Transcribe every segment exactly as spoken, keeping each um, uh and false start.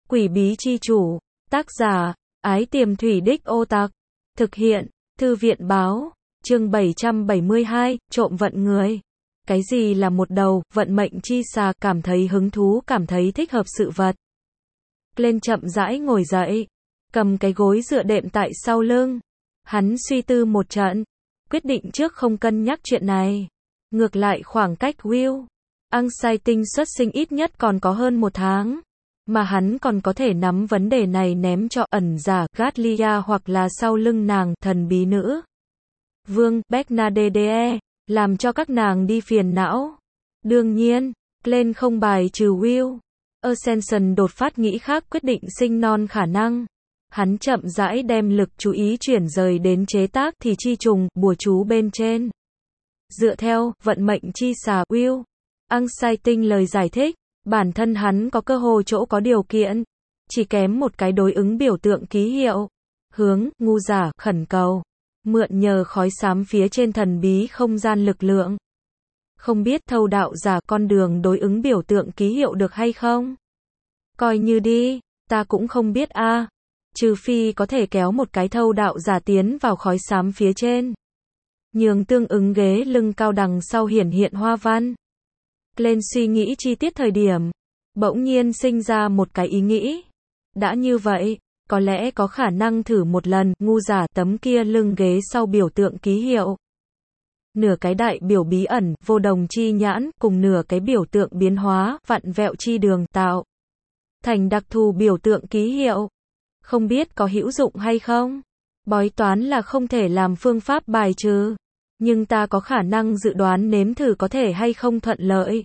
Quỷ bí chi chủ. Tác giả, Ái Tiềm Thủy Đích Ô Tặc. Thực hiện, Thư viện Báo. Chương bảy trăm bảy mươi hai, trộm vận người. Cái gì là một đầu, vận mệnh chi xà, cảm thấy hứng thú, cảm thấy thích hợp sự vật. Lên chậm rãi ngồi dậy, cầm cái gối dựa đệm tại sau lưng. Hắn suy tư một trận, quyết định trước không cân nhắc chuyện này. Ngược lại khoảng cách Will Anxiety xuất sinh ít nhất còn có hơn một tháng. Mà hắn còn có thể nắm vấn đề này ném cho ẩn giả Gatlia hoặc là sau lưng nàng thần bí nữ vương Bernadette, làm cho các nàng đi phiền não. Đương nhiên, Glenn không bài trừ Will Ascension đột phát nghĩ khác quyết định sinh non khả năng. Hắn chậm rãi đem lực chú ý chuyển rời đến chế tác thì chi trùng, bùa chú bên trên. Dựa theo vận mệnh chi xà Will Anxiety lời giải thích, bản thân hắn có cơ hội chỗ có điều kiện, chỉ kém một cái đối ứng biểu tượng ký hiệu. Hướng, ngu giả, khẩn cầu, mượn nhờ khói xám phía trên thần bí không gian lực lượng. Không biết thâu đạo giả con đường đối ứng biểu tượng ký hiệu được hay không? Coi như đi, ta cũng không biết a. À. Trừ phi có thể kéo một cái thâu đạo giả tiến vào khói xám phía trên. Nhường tương ứng ghế lưng cao đằng sau hiển hiện hoa văn. Lên suy nghĩ chi tiết thời điểm, bỗng nhiên sinh ra một cái ý nghĩ. Đã như vậy, có lẽ có khả năng thử một lần, ngu giả tấm kia lưng ghế sau biểu tượng ký hiệu. Nửa cái đại biểu bí ẩn, vô đồng chi nhãn, cùng nửa cái biểu tượng biến hóa, vặn vẹo chi đường, tạo thành đặc thù biểu tượng ký hiệu. Không biết có hữu dụng hay không? Bói toán là không thể làm phương pháp bài trừ. Nhưng ta có khả năng dự đoán nếm thử có thể hay không thuận lợi.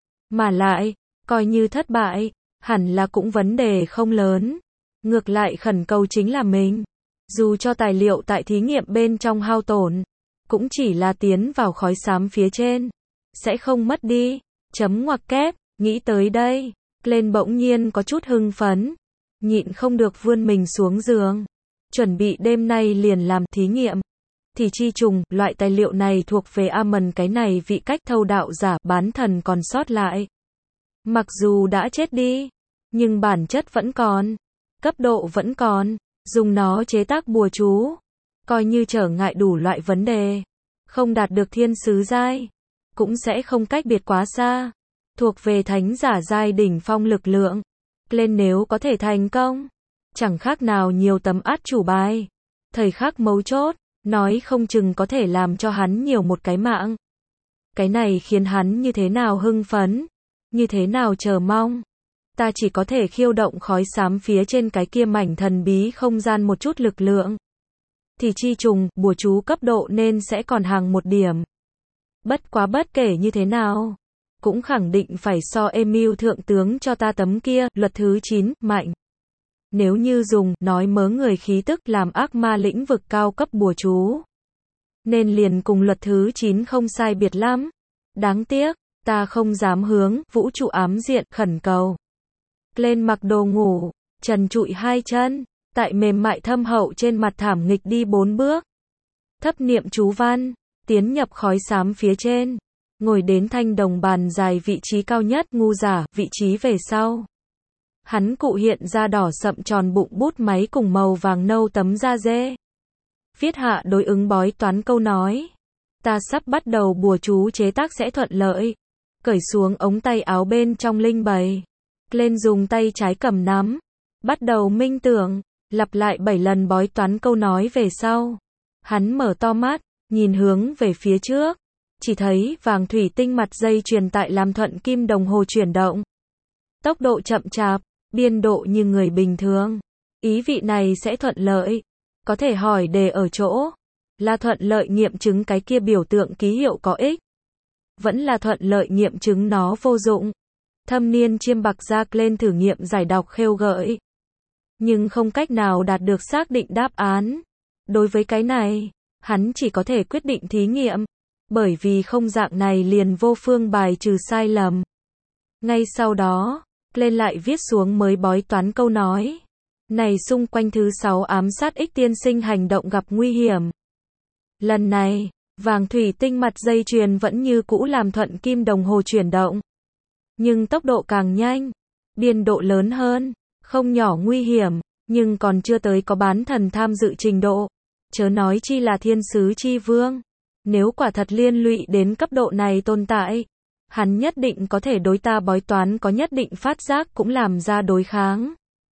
Mà lại, coi như thất bại, hẳn là cũng vấn đề không lớn. Ngược lại khẩn cầu chính là mình. Dù cho tài liệu tại thí nghiệm bên trong hao tổn, cũng chỉ là tiến vào khói xám phía trên. Sẽ không mất đi. Chấm ngoặc kép, nghĩ tới đây. Lên bỗng nhiên có chút hưng phấn. Nhịn không được vươn mình xuống giường. Chuẩn bị đêm nay liền làm thí nghiệm. Thì chi trùng, loại tài liệu này thuộc về Amon cái này vị cách thâu đạo giả bán thần còn sót lại. Mặc dù đã chết đi, nhưng bản chất vẫn còn, cấp độ vẫn còn, dùng nó chế tác bùa chú, coi như trở ngại đủ loại vấn đề, không đạt được thiên sứ giai, cũng sẽ không cách biệt quá xa, thuộc về thánh giả giai đỉnh phong lực lượng. Lên nếu có thể thành công, chẳng khác nào nhiều tấm át chủ bài, thời khắc mấu chốt. Nói không chừng có thể làm cho hắn nhiều một cái mạng. Cái này khiến hắn như thế nào hưng phấn, như thế nào chờ mong. Ta chỉ có thể khiêu động khói xám phía trên cái kia mảnh thần bí không gian một chút lực lượng. Thì chi trùng, bùa chú cấp độ nên sẽ còn hàng một điểm. Bất quá bất kể như thế nào, cũng khẳng định phải so Emil thượng tướng cho ta tấm kia, luật thứ chín, mạnh. Nếu như dùng, nói mớ người khí tức làm ác ma lĩnh vực cao cấp bùa chú. Nên liền cùng luật thứ chín không sai biệt lắm. Đáng tiếc, ta không dám hướng, vũ trụ ám diện, khẩn cầu. Lên mặc đồ ngủ, trần trụi hai chân, tại mềm mại thâm hậu trên mặt thảm nghịch đi bốn bước. Thấp niệm chú văn, tiến nhập khói xám phía trên. Ngồi đến thanh đồng bàn dài vị trí cao nhất, ngu giả, vị trí về sau. Hắn cụ hiện ra đỏ sậm tròn bụng bút máy cùng màu vàng nâu tấm da dê. Viết hạ đối ứng bói toán câu nói. Ta sắp bắt đầu bùa chú chế tác sẽ thuận lợi. Cởi xuống ống tay áo bên trong linh bày. Lên dùng tay trái cầm nắm. Bắt đầu minh tưởng. Lặp lại bảy lần bói toán câu nói về sau. Hắn mở to mắt, nhìn hướng về phía trước. Chỉ thấy vàng thủy tinh mặt dây chuyền tại làm thuận kim đồng hồ chuyển động. Tốc độ chậm chạp. Biên độ như người bình thường. Ý vị này sẽ thuận lợi. Có thể hỏi đề ở chỗ. Là thuận lợi nghiệm chứng cái kia biểu tượng ký hiệu có ích. Vẫn là thuận lợi nghiệm chứng nó vô dụng. Thâm niên chiêm bạc ra lên thử nghiệm giải đọc khêu gợi. Nhưng không cách nào đạt được xác định đáp án. Đối với cái này, hắn chỉ có thể quyết định thí nghiệm. Bởi vì không dạng này liền vô phương bài trừ sai lầm. Ngay sau đó, lên lại viết xuống mới bói toán câu nói. Này xung quanh thứ sáu ám sát ích tiên sinh hành động gặp nguy hiểm. Lần này, vàng thủy tinh mặt dây chuyền vẫn như cũ làm thuận kim đồng hồ chuyển động. Nhưng tốc độ càng nhanh, biên độ lớn hơn, không nhỏ nguy hiểm, nhưng còn chưa tới có bán thần tham dự trình độ. Chớ nói chi là thiên sứ chi vương. Nếu quả thật liên lụy đến cấp độ này tồn tại, hắn nhất định có thể đối ta bói toán có nhất định phát giác cũng làm ra đối kháng.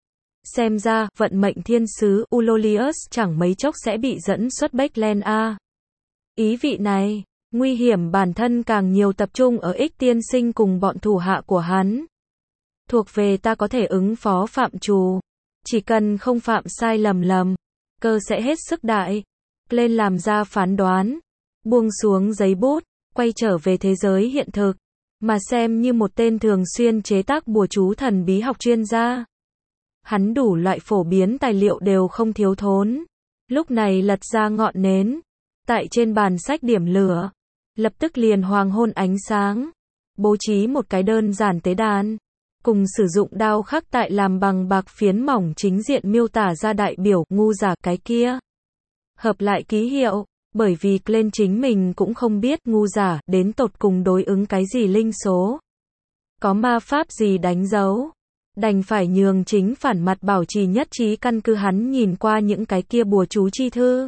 Xem ra, vận mệnh thiên sứ Ulolius chẳng mấy chốc sẽ bị dẫn xuất Backland A. Ý vị này, nguy hiểm bản thân càng nhiều tập trung ở ích tiên sinh cùng bọn thủ hạ của hắn. Thuộc về ta có thể ứng phó phạm trù. Chỉ cần không phạm sai lầm lầm, cơ sẽ hết sức đại. Lên làm ra phán đoán, buông xuống giấy bút, quay trở về thế giới hiện thực, mà xem như một tên thường xuyên chế tác bùa chú thần bí học chuyên gia. Hắn đủ loại phổ biến tài liệu đều không thiếu thốn. Lúc này lật ra ngọn nến, tại trên bàn sách điểm lửa, lập tức liền hoàng hôn ánh sáng, bố trí một cái đơn giản tế đàn, cùng sử dụng đao khắc tại làm bằng bạc phiến mỏng chính diện miêu tả ra đại biểu ngu giả cái kia. Hợp lại ký hiệu, bởi vì Glenn chính mình cũng không biết ngu giả đến tột cùng đối ứng cái gì linh số. Có ma pháp gì đánh dấu. Đành phải nhường chính phản mặt bảo trì nhất trí căn cứ hắn nhìn qua những cái kia bùa chú chi thư.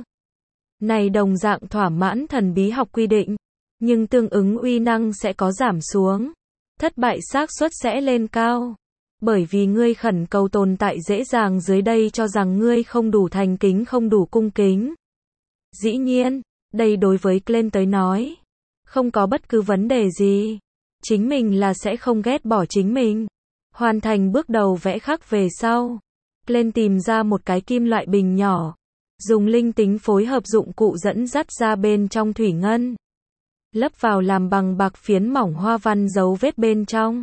Này đồng dạng thỏa mãn thần bí học quy định, nhưng tương ứng uy năng sẽ có giảm xuống. Thất bại xác suất sẽ lên cao. Bởi vì ngươi khẩn cầu tồn tại dễ dàng dưới đây cho rằng ngươi không đủ thành kính không đủ cung kính. Dĩ nhiên, đây đối với Glenn tới nói, không có bất cứ vấn đề gì. Chính mình là sẽ không ghét bỏ chính mình. Hoàn thành bước đầu vẽ khắc về sau, Glenn tìm ra một cái kim loại bình nhỏ, dùng linh tính phối hợp dụng cụ dẫn dắt ra bên trong thủy ngân, lấp vào làm bằng bạc phiến mỏng hoa văn dấu vết bên trong.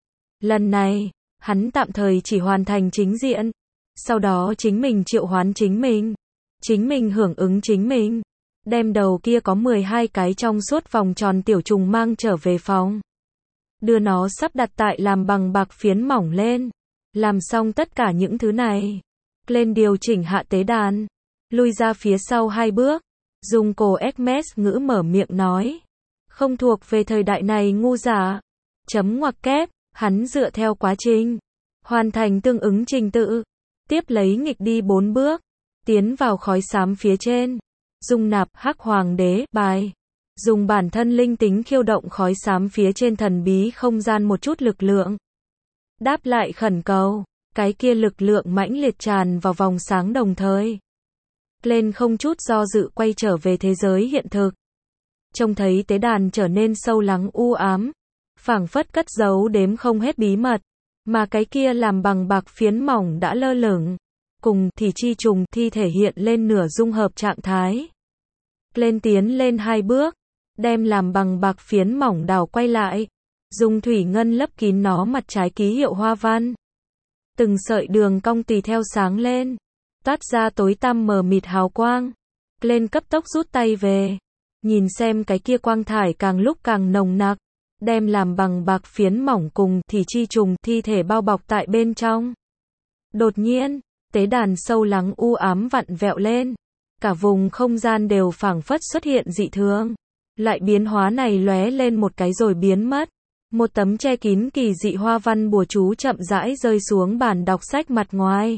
Lần này, hắn tạm thời chỉ hoàn thành chính diện, sau đó chính mình triệu hoán chính mình, chính mình hưởng ứng chính mình, đem đầu kia có mười hai cái trong suốt vòng tròn tiểu trùng mang trở về phòng. Đưa nó sắp đặt tại làm bằng bạc phiến mỏng lên. Làm xong tất cả những thứ này, lên điều chỉnh hạ tế đàn, lui ra phía sau hai bước, dùng cổ Hermes ngữ mở miệng nói. Không thuộc về thời đại này ngu giả. Chấm ngoặc kép, hắn dựa theo quá trình, hoàn thành tương ứng trình tự, tiếp lấy nghịch đi bốn bước, tiến vào khói xám phía trên, dung nạp hắc hoàng đế bài. Dùng bản thân linh tính khiêu động khói xám phía trên thần bí không gian một chút lực lượng. Đáp lại khẩn cầu, cái kia lực lượng mãnh liệt tràn vào vòng sáng đồng thời. Lên không chút do dự quay trở về thế giới hiện thực. Trông thấy tế đàn trở nên sâu lắng u ám, phảng phất cất giấu đếm không hết bí mật, mà cái kia làm bằng bạc phiến mỏng đã lơ lửng, cùng thì chi trùng thi thể hiện lên nửa dung hợp trạng thái. Lên tiến lên hai bước, đem làm bằng bạc phiến mỏng đào quay lại, dùng thủy ngân lấp kín nó mặt trái ký hiệu hoa văn. Từng sợi đường cong tùy theo sáng lên, toát ra tối tăm mờ mịt hào quang. Lên cấp tốc rút tay về, nhìn xem cái kia quang thải càng lúc càng nồng nặc, đem làm bằng bạc phiến mỏng cùng thì chi trùng thi thể bao bọc tại bên trong. Đột nhiên, tế đàn sâu lắng u ám vặn vẹo lên, cả vùng không gian đều phảng phất xuất hiện dị thường. Lại biến hóa này lóe lên một cái rồi biến mất. Một tấm che kín kỳ dị hoa văn bùa chú chậm rãi rơi xuống bàn đọc sách mặt ngoài.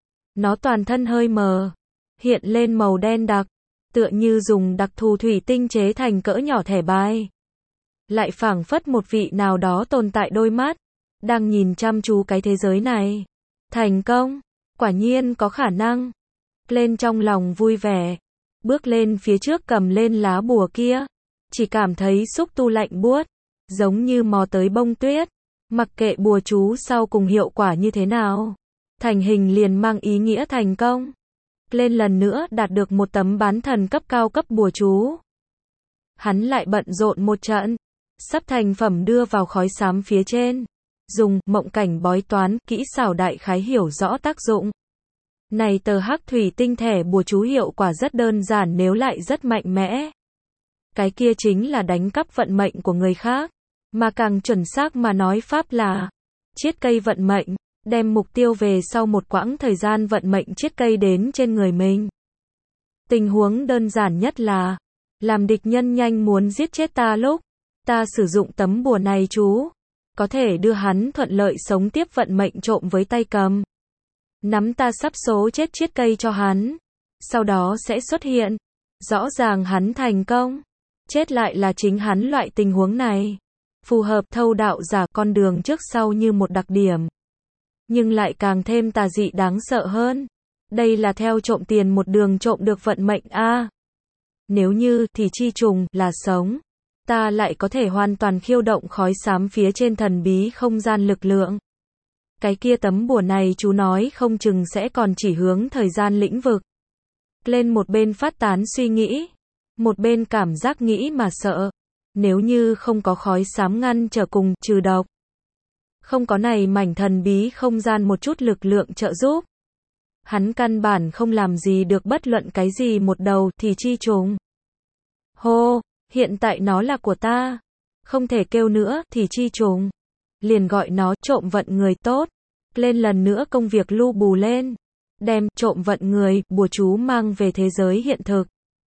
Nó toàn thân hơi mờ, hiện lên màu đen đặc, tựa như dùng đặc thù thủy tinh chế thành cỡ nhỏ thẻ bài. Lại phảng phất một vị nào đó tồn tại đôi mắt, đang nhìn chăm chú cái thế giới này. Thành công, quả nhiên có khả năng. Lên trong lòng vui vẻ, bước lên phía trước cầm lên lá bùa kia. Chỉ cảm thấy xúc tu lạnh buốt, giống như mò tới bông tuyết. Mặc kệ bùa chú sau cùng hiệu quả như thế nào, thành hình liền mang ý nghĩa thành công. Lên lần nữa đạt được một tấm bán thần cấp cao cấp bùa chú. Hắn lại bận rộn một trận, sắp thành phẩm đưa vào khói xám phía trên. Dùng mộng cảnh bói toán kỹ xảo đại khái hiểu rõ tác dụng. Này tờ hắc thủy tinh thể bùa chú hiệu quả rất đơn giản nếu lại rất mạnh mẽ. Cái kia chính là đánh cắp vận mệnh của người khác, mà càng chuẩn xác mà nói pháp là chiết cây vận mệnh, đem mục tiêu về sau một quãng thời gian vận mệnh chiết cây đến trên người mình. Tình huống đơn giản nhất là làm địch nhân nhanh muốn giết chết ta lúc ta sử dụng tấm bùa này chú, có thể đưa hắn thuận lợi sống tiếp vận mệnh trộm với tay cầm. nắm ta sắp số chết chiết cây cho hắn. Sau đó sẽ xuất hiện. Rõ ràng hắn thành công. Chết lại là chính hắn loại tình huống này. Phù hợp thâu đạo giả con đường trước sau như một đặc điểm. Nhưng lại càng thêm tà dị đáng sợ hơn. Đây là theo trộm tiền một đường trộm được vận mệnh a. À, nếu như thì chi trùng là sống, ta lại có thể hoàn toàn khiêu động khói xám phía trên thần bí không gian lực lượng. Cái kia tấm bùa này chú nói không chừng sẽ còn chỉ hướng thời gian lĩnh vực. Lên một bên phát tán suy nghĩ, một bên cảm giác nghĩ mà sợ. Nếu như không có khói xám ngăn trở cùng trừ độc, không có này mảnh thần bí không gian một chút lực lượng trợ giúp, hắn căn bản không làm gì được bất luận cái gì một đầu thì chi trùng. Hô, hiện tại nó là của ta. Không thể kêu nữa thì chi trùng. Liền gọi nó trộm vận người tốt. Lên lần nữa công việc lu bù lên. Đem trộm vận người, bùa chú mang về thế giới hiện thực.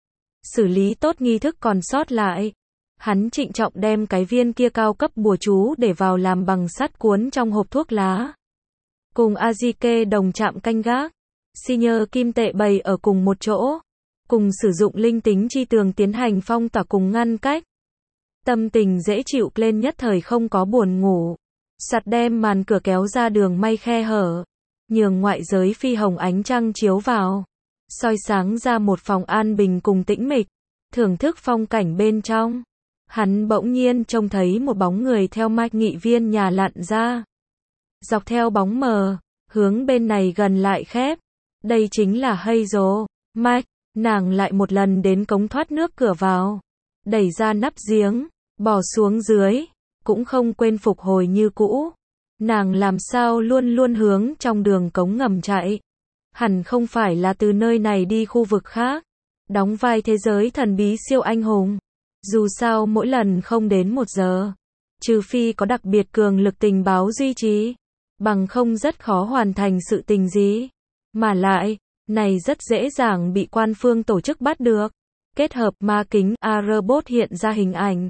Xử lý tốt nghi thức còn sót lại. Hắn trịnh trọng đem cái viên kia cao cấp bùa chú để vào làm bằng sắt cuốn trong hộp thuốc lá. Cùng Azike đồng chạm canh gác. Senior kim tệ bày ở cùng một chỗ. Cùng sử dụng linh tính chi tường tiến hành phong tỏa cùng ngăn cách. Tâm tình dễ chịu lên nhất thời không có buồn ngủ. Sạt đem màn cửa kéo ra đường may khe hở. Nhường ngoại giới phi hồng ánh trăng chiếu vào. Soi sáng ra một phòng an bình cùng tĩnh mịch. Thưởng thức phong cảnh bên trong. Hắn bỗng nhiên trông thấy một bóng người theo mạch nghị viên nhà lặn ra. Dọc theo bóng mờ, hướng bên này gần lại khép. Đây chính là Hazel. Mike, nàng lại một lần đến cống thoát nước cửa vào. Đẩy ra nắp giếng, bỏ xuống dưới, cũng không quên phục hồi như cũ. Nàng làm sao luôn luôn hướng trong đường cống ngầm chạy. Hẳn không phải là từ nơi này đi khu vực khác. Đóng vai thế giới thần bí siêu anh hùng. Dù sao mỗi lần không đến một giờ. Trừ phi có đặc biệt cường lực tình báo duy trì. Bằng không rất khó hoàn thành sự tình gì. Mà lại, này rất dễ dàng bị quan phương tổ chức bắt được. Kết hợp ma kính A-robot hiện ra hình ảnh.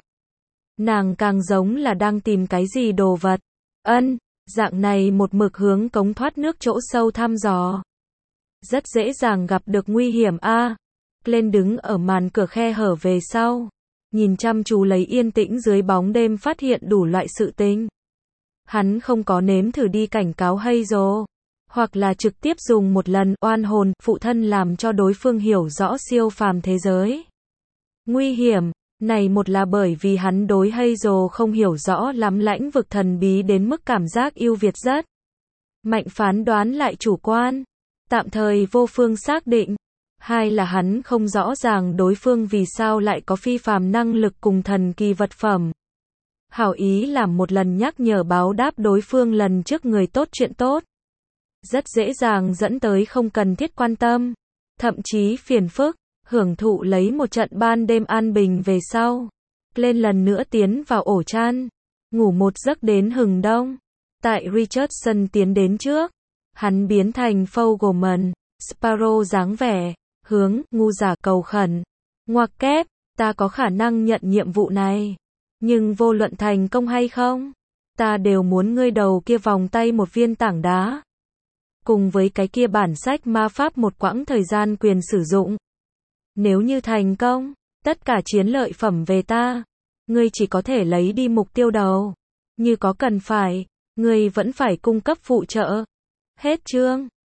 Nàng càng giống là đang tìm cái gì đồ vật. Ân, dạng này một mực hướng cống thoát nước chỗ sâu thăm dò. Rất dễ dàng gặp được nguy hiểm a. À, lên đứng ở màn cửa khe hở về sau. Nhìn chăm chú lấy yên tĩnh dưới bóng đêm phát hiện đủ loại sự tình. Hắn không có nếm thử đi cảnh cáo Hazel. Hoặc là trực tiếp dùng một lần oan hồn phụ thân làm cho đối phương hiểu rõ siêu phàm thế giới. Nguy hiểm, này một là bởi vì hắn đối Hazel không hiểu rõ lắm lãnh vực thần bí đến mức cảm giác yêu Việt rất mạnh, phán đoán lại chủ quan, tạm thời vô phương xác định. Hai là hắn không rõ ràng đối phương vì sao lại có phi phàm năng lực cùng thần kỳ vật phẩm. Hảo ý làm một lần nhắc nhở báo đáp đối phương lần trước người tốt chuyện tốt. Rất dễ dàng dẫn tới không cần thiết quan tâm, thậm chí phiền phức, hưởng thụ lấy một trận ban đêm an bình về sau. Lên lần nữa tiến vào ổ chăn, ngủ một giấc đến hừng đông. Tại Richardson tiến đến trước, hắn biến thành Fogelman, Sparrow dáng vẻ, hướng, ngu giả cầu khẩn. Ngoặc kép, ta có khả năng nhận nhiệm vụ này. Nhưng vô luận thành công hay không, ta đều muốn ngươi đầu kia vòng tay một viên tảng đá. Cùng với cái kia bản sách ma pháp một quãng thời gian quyền sử dụng. Nếu như thành công, tất cả chiến lợi phẩm về ta. Ngươi chỉ có thể lấy đi mục tiêu đầu. Như có cần phải, ngươi vẫn phải cung cấp phụ trợ. Hết chương.